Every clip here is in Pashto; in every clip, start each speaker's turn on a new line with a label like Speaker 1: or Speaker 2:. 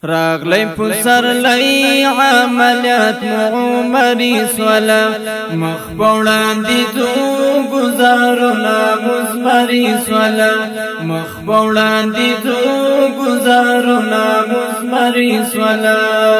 Speaker 1: راغلی پسر لئی عملیات عمری سولا مخبولان دی دو گزارونا مزمری سولا مخبولان دی دو گزارونا مزمری سولا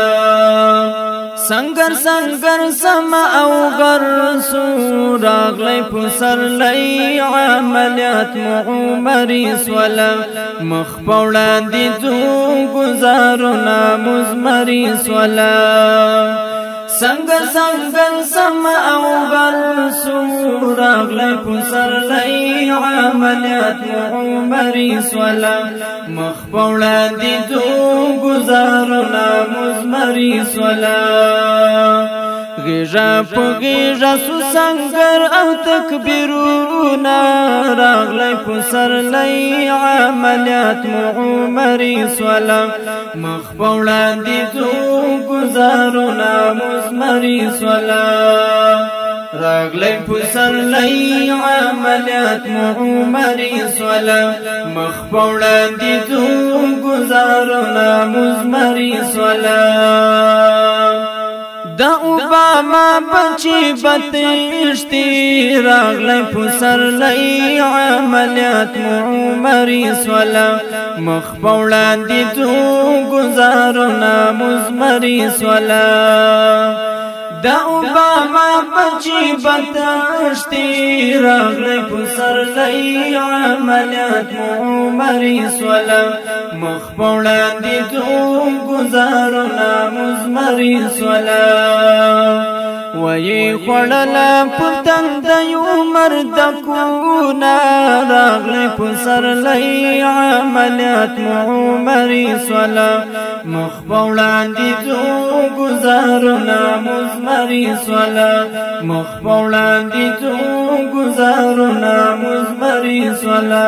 Speaker 1: سنگر سنگر سم او غر سو راغلی پسر لئی عملیات عمری سولا مخبولان دی دو گزارونا مزمری سولا سنگر سنگر سم او غر سو راغلی پسر لئی عملیات عمری سولا مخبولان دی دو گزارونا مزمری سولا غیجا پو غیجا سو سنگر او تکبیرونا راغلی پسر لئی عملیات عمری سولا مخبولان دی دو گزارونا مزمری سولا راغلی پسر لئی عملیات عمری سولا مخبولان دی دو گزارونا مزمری سولا دا اوباما بچی بتشتی راغلی پسر لئی عملیات عمری سولا مخبولان دی دو گزارونا مزمری سولا دا اوباما بچی بتشتی راغلی پسر لئی عملیات عمری سولا مخبولان دی دو گزارونا مزمری سولا وی خوڑلا پتن دیو مردکونا راغلی پسر لئی عملیات عمری سولا مخبولان دی دو گزارونا مزمری سولا مخبولان دی دو گزارونا مزمری سولا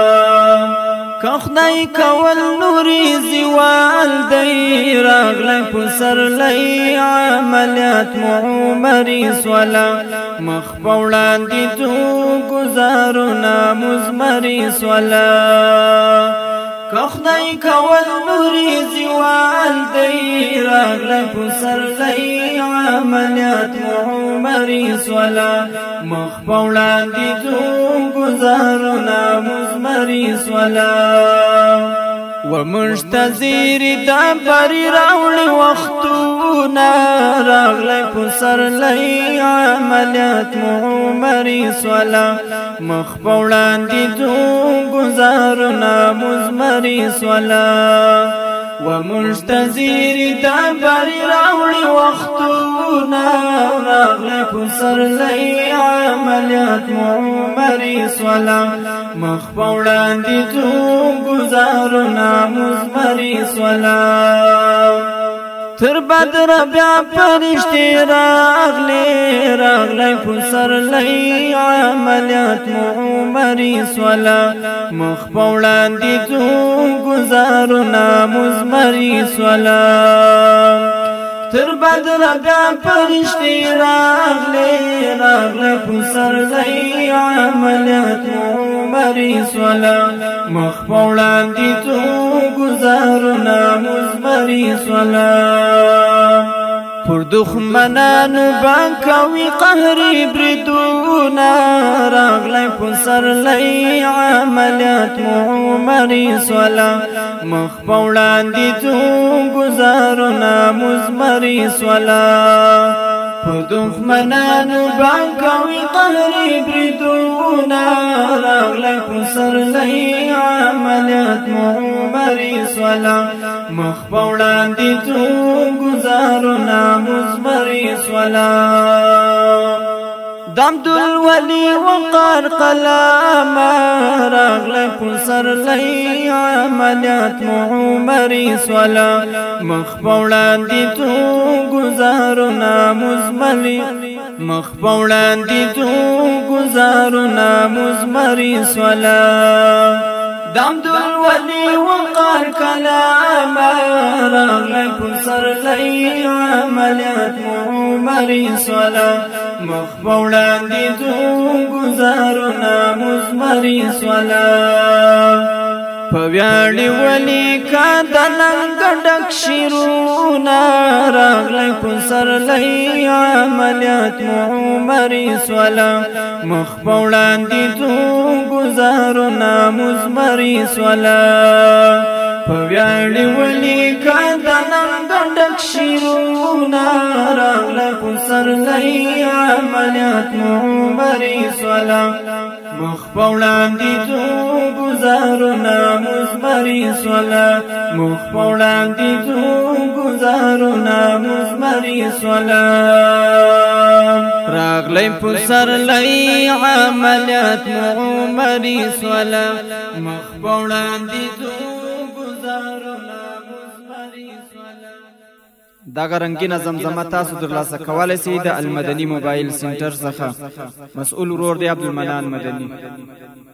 Speaker 1: کخدای کول نوری زیوال دی راغلی پسر لئی عملیات عمری سولا مخبولان دی دو گزارونا مزمری سولا کخدای کول نوری زیوال دی راغلی پسر لئی عملیات عمری سولا مخبولان دی دو گزارونا مزمری سولا ومجتزیر دا بری راولی وختونا راغلی پسر لئی عملیات عمری سولا مخبولان دی دو گزارونا مزمری سولا ومجتزیر دا بری راولی وختونا راغلی پسر لئی عملیات عمری سولا مخبولان دی دو گزارونا مزمری سولا تر بدر بیا پرشتی راغلی پسر لئی عملیات عمری سولا مخبولان دی دو گزارونا مزمری سولا تر بدر بیا پرشتی راغلی پسر لئی عملیات عمری سولا مخبولان دی دو گزارونا مزمری سولا پر دخمنانو بانکوی قهری بردونا راغلی پسر لئی عملیات عمری سولا مخبولان دی دو گزارونا مزمری سولا پر دخمنانو بانکوی قهری بردونا راغلی پسر لئی عملیات عمری سولا مخبولان دی دو گزارونا مزمری سولا دمدل ولی وقار قلاما راغلی پسر لئی عملیات عمری سولا مخبولان دی دو گزارونا مزمری مخبولان دی دو گزارونا مزمری سولا دمدل ولی وقار کلاما راغلی پسر لئی عملیات عمری سولا مخبولان دی دو گزارونا مزمری سولا پویاړي ولی کا د ننګ ډک شیرونا راغلی پسرلی عملیات عمري سولا مخ په وړاندې ځو گزارونه مزمري سولا پویاړي ولی کا د ننګ ډک شیرونا راغلی پسرلی عملیات عمري سولا مخ په وړاندې ځو گزارونه مزمري سولا مخ په وړاندې ځو گزارونه مزمري سولا راغلی پسرلی عملیات عمري سولا مخ په وړاندې ځو گزارونه مزمري سولا. دا رنگینه زمزمه تاسو ترلاسه کولای شئ د المدني موبایل سنټر څخه. مسؤل ورور دی عبدالمنان مدني.